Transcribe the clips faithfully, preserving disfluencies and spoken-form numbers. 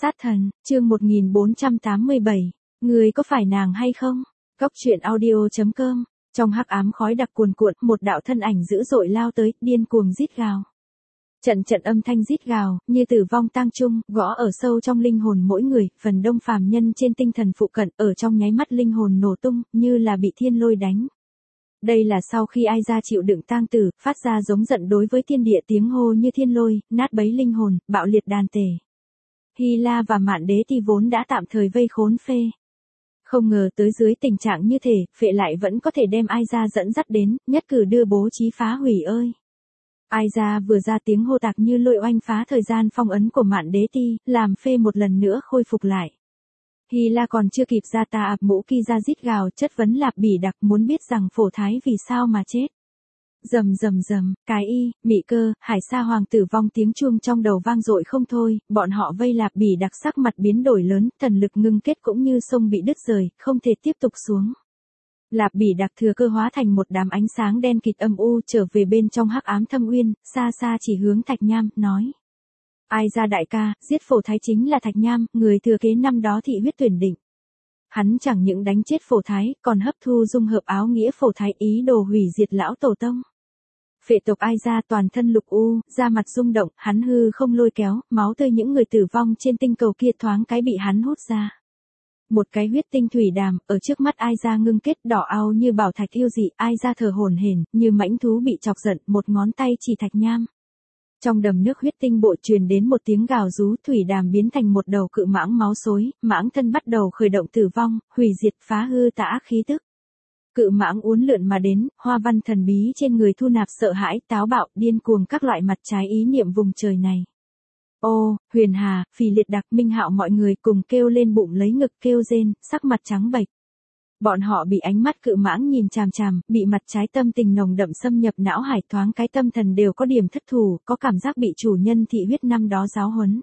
Sát thần, chương một nghìn bốn trăm tám mươi bảy, người có phải nàng hay không? Cóc truyện audio chấm com. Trong hắc ám khói đặc cuồn cuộn, một đạo thân ảnh dữ dội lao tới, điên cuồng rít gào. Trận trận âm thanh rít gào, như tử vong tang trung, gõ ở sâu trong linh hồn mỗi người, phần đông phàm nhân trên tinh thần phụ cận, ở trong nháy mắt linh hồn nổ tung, như là bị thiên lôi đánh. Đây là sau khi ai ra chịu đựng tang tử, phát ra giống giận đối với thiên địa tiếng hô như thiên lôi, nát bấy linh hồn, bạo liệt đàn tể. Hy La và Mạn Đế thì vốn đã tạm thời vây khốn Phê. Không ngờ tới dưới tình trạng như thể, Phệ lại vẫn có thể đem ai ra dẫn dắt đến, nhất cử đưa bố trí phá hủy ơi. Ai ra vừa ra tiếng hô tạc như lôi oanh phá thời gian phong ấn của Mạn Đế ti, làm Phê một lần nữa khôi phục lại. Hy La còn chưa kịp ra tà ạp mũ ki ra rít gào chất vấn Lạp Bỉ Đặc muốn biết rằng Phổ Thái vì sao mà chết. Rầm rầm rầm, cái y, Mị Cơ, Hải Sa Hoàng tử vong tiếng chuông trong đầu vang dội không thôi, bọn họ vây Lạp Bỉ Đặc sắc mặt biến đổi lớn, thần lực ngưng kết cũng như sông bị đứt rời, không thể tiếp tục xuống. Lạp Bỉ Đặc thừa cơ hóa thành một đám ánh sáng đen kịt âm u trở về bên trong hắc ám thâm uyên, xa xa chỉ hướng Thạch Nham, nói. Ai ra đại ca, giết Phổ Thái chính là Thạch Nham, người thừa kế năm đó thị huyết tuyển định. Hắn chẳng những đánh chết Phổ Thái, còn hấp thu dung hợp áo nghĩa Phổ Thái ý đồ hủy diệt lão tổ tông. Phệ tộc ai ra toàn thân lục u, da mặt rung động, hắn hư không lôi kéo, máu tươi những người tử vong trên tinh cầu kia thoáng cái bị hắn hút ra. Một cái huyết tinh thủy đàm, ở trước mắt ai ra ngưng kết đỏ ao như bảo thạch yêu dị, ai ra thở hổn hển, như mãnh thú bị chọc giận, một ngón tay chỉ Thạch Nham. Trong đầm nước huyết tinh bộ truyền đến một tiếng gào rú, thủy đàm biến thành một đầu cự mãng máu xối, mãng thân bắt đầu khởi động tử vong, hủy diệt phá hư tà ác khí tức. Cự mãng uốn lượn mà đến, hoa văn thần bí trên người thu nạp sợ hãi, táo bạo, điên cuồng các loại mặt trái ý niệm vùng trời này. Ô, Huyền Hà, Phì Liệt Đặc, Minh Hạo mọi người cùng kêu lên bụng lấy ngực kêu rên, sắc mặt trắng bệch. Bọn họ bị ánh mắt cự mãng nhìn chằm chằm, bị mặt trái tâm tình nồng đậm xâm nhập não hải, thoáng cái tâm thần đều có điểm thất thủ, có cảm giác bị chủ nhân thị huyết năm đó giáo huấn.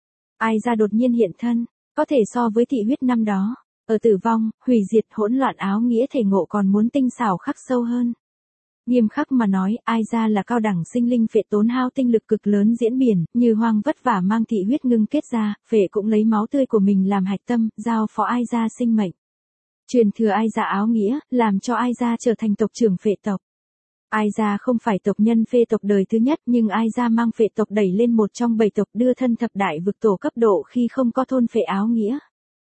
Ai ra đột nhiên hiện thân, có thể so với thị huyết năm đó. Ở tử vong, hủy diệt hỗn loạn áo nghĩa thể ngộ còn muốn tinh xảo khắc sâu hơn. Nghiêm khắc mà nói, ai ra là cao đẳng sinh linh Phệ tốn hao tinh lực cực lớn diễn biển, như hoang vất vả mang thị huyết ngưng kết ra, Phệ cũng lấy máu tươi của mình làm hạch tâm, giao phó ai ra sinh mệnh. Truyền thừa ai ra áo nghĩa, làm cho ai ra trở thành tộc trưởng Phệ tộc. Ai ra không phải tộc nhân Phê tộc đời thứ nhất, nhưng ai ra mang Phệ tộc đẩy lên một trong bảy tộc đưa thân thập đại vực tổ cấp độ khi không có thôn Phệ áo nghĩa.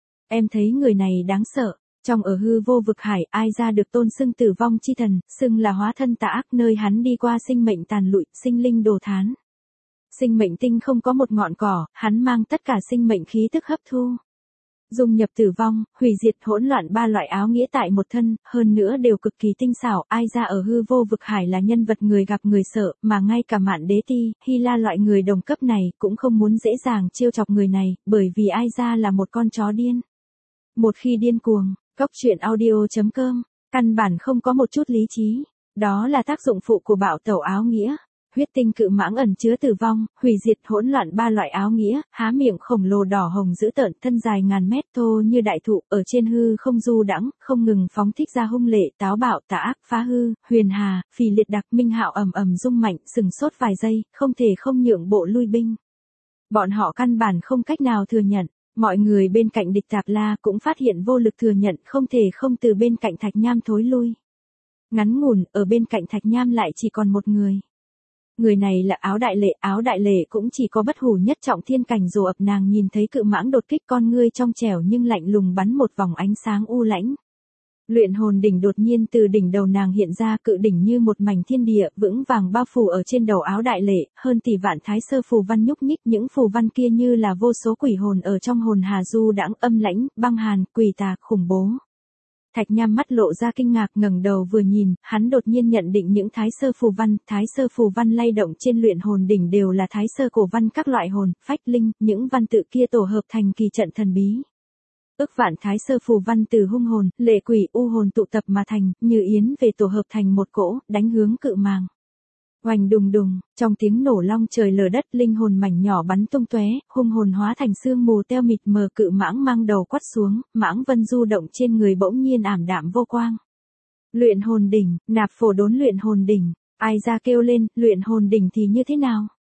Em thấy người này đáng sợ, trong ở hư vô vực hải, ai ra được tôn xưng tử vong chi thần, xưng là hóa thân tà ác, nơi hắn đi qua sinh mệnh tàn lụi, sinh linh đồ thán. Sinh mệnh tinh không có một ngọn cỏ, hắn mang tất cả sinh mệnh khí tức hấp thu. Dung nhập tử vong, hủy diệt hỗn loạn ba loại áo nghĩa tại một thân, hơn nữa đều cực kỳ tinh xảo, ai ra ở hư vô vực hải là nhân vật người gặp người sợ, mà ngay cả Mạn Đế ti, Hy La loại người đồng cấp này, cũng không muốn dễ dàng trêu chọc người này, bởi vì ai ra là một con chó điên. Một khi điên cuồng, cóc truyện audio chấm com, căn bản không có một chút lý trí, đó là tác dụng phụ của bạo tẩu áo nghĩa. Huyết tinh cự mãng ẩn chứa tử vong, hủy diệt hỗn loạn ba loại áo nghĩa, há miệng khổng lồ đỏ hồng dữ tợn, thân dài ngàn mét thô như đại thụ, ở trên hư không du đãng, không ngừng phóng thích ra hung lệ, táo bạo, tà ác, phá hư. Huyền Hà, Phì Liệt Đặc, Minh Hạo ầm ầm rung mạnh, sừng sốt vài giây, không thể không nhượng bộ lui binh. Bọn họ căn bản không cách nào thừa nhận. Mọi người bên cạnh địch Tạp La cũng phát hiện vô lực thừa nhận, không thể không từ bên cạnh Thạch Nham thối lui. Ngắn ngủn, ở bên cạnh Thạch Nham lại chỉ còn một người. Người này là Áo Đại Lệ, Áo Đại Lệ cũng chỉ có bất hủ nhất trọng thiên cảnh dù ập nàng nhìn thấy cự mãng đột kích con ngươi trong trẻo nhưng lạnh lùng bắn một vòng ánh sáng u lãnh. Luyện hồn đỉnh đột nhiên từ đỉnh đầu nàng hiện ra, cự đỉnh như một mảnh thiên địa, vững vàng bao phủ ở trên đầu Áo Đại Lệ, hơn tỷ vạn thái sơ phù văn nhúc nhích, những phù văn kia như là vô số quỷ hồn ở trong hồn hà du đãng, âm lãnh, băng hàn, quỷ tà, khủng bố. Thạch Nham mắt lộ ra kinh ngạc, ngẩng đầu vừa nhìn, hắn đột nhiên nhận định những thái sơ phù văn, thái sơ phù văn lay động trên luyện hồn đỉnh đều là thái sơ cổ văn các loại hồn, phách linh, những văn tự kia tổ hợp thành kỳ trận thần bí. Ước vạn thái sơ phù văn từ hung hồn, lệ quỷ, u hồn tụ tập mà thành, như yến về tổ hợp thành một cỗ, đánh hướng cự màng. Oanh đùng đùng, trong tiếng nổ long trời lở đất, linh hồn mảnh nhỏ bắn tung tóe, hung hồn hóa thành sương mù teo mịt mờ, cự mãng mang đầu quắt xuống, mãng vân du động trên người bỗng nhiên ảm đạm vô quang. Luyện hồn đỉnh, nạp phổ đốn luyện hồn đỉnh, ai ra kêu lên, luyện hồn đỉnh thì như thế nào?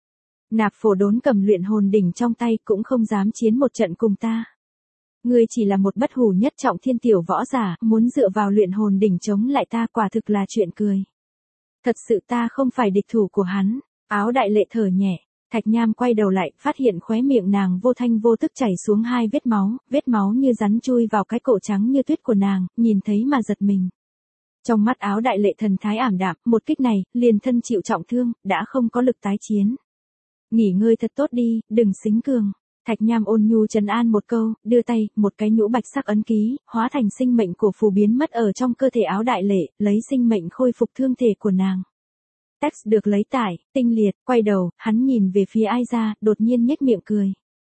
Nạp Phổ Đốn cầm luyện hồn đỉnh trong tay cũng không dám chiến một trận cùng ta. Ngươi chỉ là một bất hủ nhất trọng thiên tiểu võ giả, muốn dựa vào luyện hồn đỉnh chống lại ta quả thực là chuyện cười. Thật sự ta không phải địch thủ của hắn. Áo Đại Lệ thở nhẹ, Thạch Nham quay đầu lại, phát hiện khóe miệng nàng vô thanh vô tức chảy xuống hai vết máu, vết máu như rắn chui vào cái cổ trắng như tuyết của nàng, nhìn thấy mà giật mình. Trong mắt Áo Đại Lệ thần thái ảm đạm, một kích này, liền thân chịu trọng thương, đã không có lực tái chiến. Nghỉ ngơi thật tốt đi, đừng xính cường. Thạch Nham ôn nhu trấn an một câu, đưa tay, một cái nhũ bạch sắc ấn ký, hóa thành sinh mệnh của phù biến mất ở trong cơ thể Áo Đại Lệ, lấy sinh mệnh khôi phục thương thể của nàng. Text được lấy tải, tinh liệt, quay đầu, hắn nhìn về phía Ai Ra, đột nhiên nhếch miệng cười.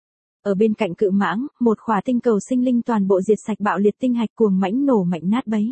Ở bên cạnh cự mãng, một khỏa tinh cầu sinh linh toàn bộ diệt sạch bạo liệt tinh hạch cuồng mãnh nổ mạnh nát bấy.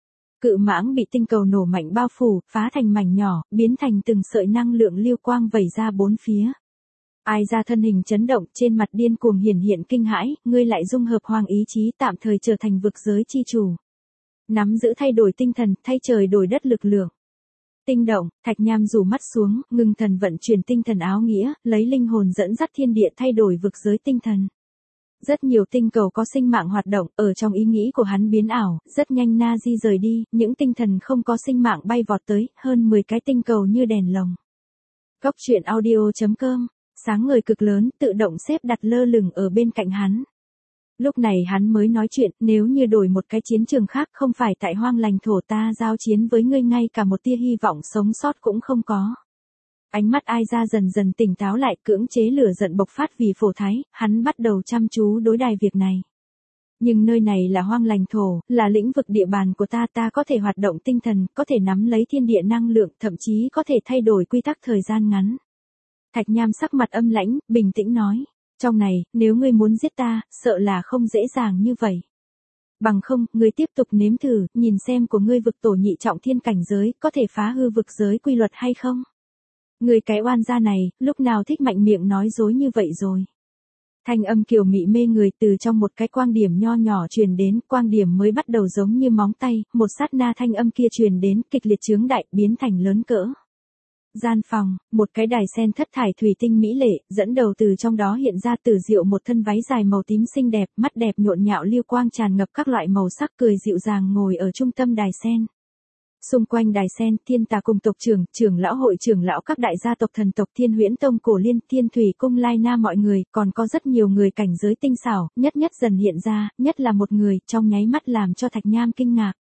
Cự mãng bị tinh cầu nổ mạnh bao phủ, phá thành mảnh nhỏ, biến thành từng sợi năng lượng lưu quang vẩy ra bốn phía. Ai Ra thân hình chấn động, trên mặt điên cuồng hiển hiện kinh hãi, ngươi lại dung hợp hoàng ý chí tạm thời trở thành vực giới chi chủ. Nắm giữ thay đổi tinh thần, thay trời đổi đất lực lượng. Tinh động, Thạch Nham rủ mắt xuống, ngưng thần vận chuyển tinh thần áo nghĩa, lấy linh hồn dẫn dắt thiên địa thay đổi vực giới tinh thần. Rất nhiều tinh cầu có sinh mạng hoạt động, ở trong ý nghĩ của hắn biến ảo, rất nhanh na di rời đi, những tinh thần không có sinh mạng bay vọt tới, hơn mười cái tinh cầu như đèn lồng. Góc truyện audio chấm com, sáng ngời cực lớn, tự động xếp đặt lơ lửng ở bên cạnh hắn. Lúc này hắn mới nói chuyện, nếu như đổi một cái chiến trường khác không phải tại hoang lành thổ ta giao chiến với ngươi ngay cả một tia hy vọng sống sót cũng không có. Ánh mắt Ai Ra dần dần tỉnh táo lại, cưỡng chế lửa giận bộc phát vì Phổ Thái, hắn bắt đầu chăm chú đối đài việc này. Nhưng nơi này là hoang lành thổ, là lĩnh vực địa bàn của ta, ta có thể hoạt động tinh thần, có thể nắm lấy thiên địa năng lượng, thậm chí có thể thay đổi quy tắc thời gian ngắn. Thạch Nham sắc mặt âm lãnh, bình tĩnh nói. Trong này, nếu ngươi muốn giết ta, sợ là không dễ dàng như vậy. Bằng không, ngươi tiếp tục nếm thử, nhìn xem của ngươi vực tổ nhị trọng thiên cảnh giới, có thể phá hư vực giới quy luật hay không? Ngươi cái oan gia này, lúc nào thích mạnh miệng nói dối như vậy rồi. Thanh âm kiều mị mê người từ trong một cái quang điểm nho nhỏ truyền đến, quang điểm mới bắt đầu giống như móng tay, một sát na thanh âm kia truyền đến, kịch liệt chướng đại, biến thành lớn cỡ. Gian phòng, một cái đài sen thất thải thủy tinh mỹ lệ, dẫn đầu từ trong đó hiện ra Tử Diệu một thân váy dài màu tím xinh đẹp, mắt đẹp nhộn nhạo lưu quang tràn ngập các loại màu sắc, cười dịu dàng ngồi ở trung tâm đài sen. Xung quanh đài sen, thiên tà cùng tộc trưởng, trưởng lão hội trưởng lão các đại gia tộc thần tộc Thiên Huyễn Tông Cổ Liên, Thiên Thủy Cung Lai Na mọi người, còn có rất nhiều người cảnh giới tinh xảo, nhất nhất dần hiện ra, nhất là một người, trong nháy mắt làm cho Thạch Nham kinh ngạc.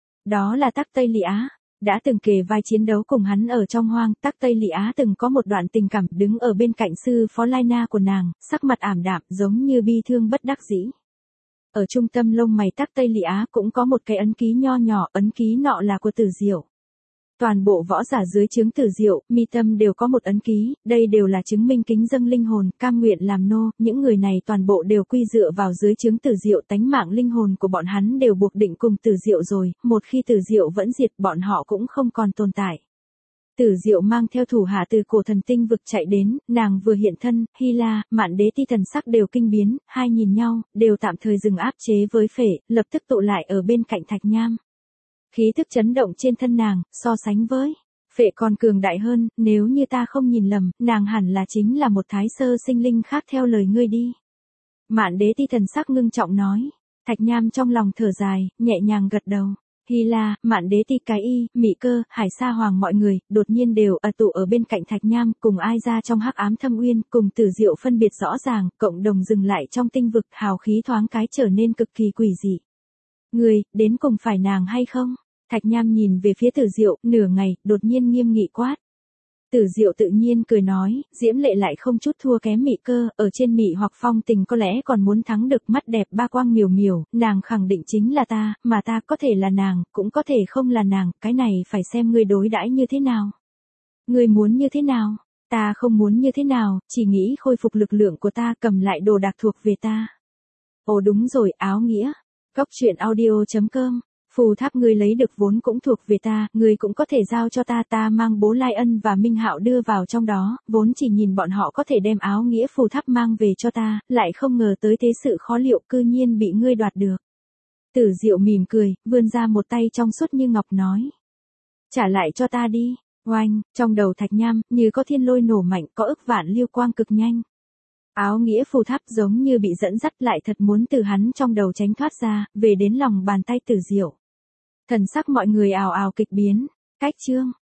Đó là Tắc Tây Lị Á. Đã từng kề vai chiến đấu cùng hắn ở trong hoang, Tắc Tây Lị Á từng có một đoạn tình cảm, đứng ở bên cạnh sư phó Lai Na của nàng, sắc mặt ảm đạm, giống như bi thương bất đắc dĩ. Ở trung tâm lông mày Tắc Tây Lị Á cũng có một cái ấn ký nho nhỏ, ấn ký nọ là của Tử Diệu. Toàn bộ võ giả dưới trướng Tử Diệu, mi tâm đều có một ấn ký, đây đều là chứng minh kính dâng linh hồn, cam nguyện làm nô, những người này toàn bộ đều quy dựa vào dưới trướng Tử Diệu, tánh mạng linh hồn của bọn hắn đều buộc định cùng Tử Diệu rồi, một khi Tử Diệu vẫn diệt bọn họ cũng không còn tồn tại. Tử Diệu mang theo thủ hạ từ cổ thần tinh vực chạy đến, nàng vừa hiện thân, Hy La, Mạn Đế Ti thần sắc đều kinh biến, hai nhìn nhau, đều tạm thời dừng áp chế với Phệ, lập tức tụ lại ở bên cạnh Thạch Nham. Khí thức chấn động trên thân nàng, so sánh với Phệ còn cường đại hơn, nếu như ta không nhìn lầm, nàng hẳn là chính là một thái sơ sinh linh khác theo lời ngươi đi. Mạn Đế Ti thần sắc ngưng trọng nói. Thạch Nham trong lòng thở dài, nhẹ nhàng gật đầu. Hy La, Mạn Đế Ti cái y, Mị Cơ, Hải Sa Hoàng mọi người, đột nhiên đều ở tụ ở bên cạnh Thạch Nham, cùng Ai Ra trong hắc ám thâm uyên, cùng Tử Diệu phân biệt rõ ràng, cộng đồng dừng lại trong tinh vực, hào khí thoáng cái trở nên cực kỳ quỷ dị. Người, đến cùng phải nàng hay không? Thạch Nham nhìn về phía Tử Diệu, nửa ngày, đột nhiên nghiêm nghị quát. Tử Diệu tự nhiên cười nói, Diễm Lệ lại không chút thua kém Mị Cơ, ở trên Mị hoặc Phong Tình có lẽ còn muốn thắng được, mắt đẹp ba quang miều miều, nàng khẳng định chính là ta, mà ta có thể là nàng, cũng có thể không là nàng, cái này phải xem ngươi đối đãi như thế nào. Ngươi muốn như thế nào? Ta không muốn như thế nào, chỉ nghĩ khôi phục lực lượng của ta, cầm lại đồ đạc thuộc về ta. Ồ đúng rồi, áo nghĩa. Góc truyện audio chấm com. Phù tháp ngươi lấy được vốn cũng thuộc về ta, ngươi cũng có thể giao cho ta, ta mang Bố Lai Ân và Minh Hạo đưa vào trong đó, vốn chỉ nhìn bọn họ có thể đem áo nghĩa phù tháp mang về cho ta, lại không ngờ tới thế sự khó liệu cư nhiên bị ngươi đoạt được. Tử Diệu mỉm cười, vươn ra một tay trong suốt như ngọc nói. Trả lại cho ta đi. Oanh, trong đầu Thạch Nham, như có thiên lôi nổ mạnh, có ức vạn lưu quang cực nhanh. Áo nghĩa phù tháp giống như bị dẫn dắt lại thật muốn từ hắn trong đầu tránh thoát ra, về đến lòng bàn tay Tử Diệu. Thần sắc mọi người ào ào kịch biến. Cách chương.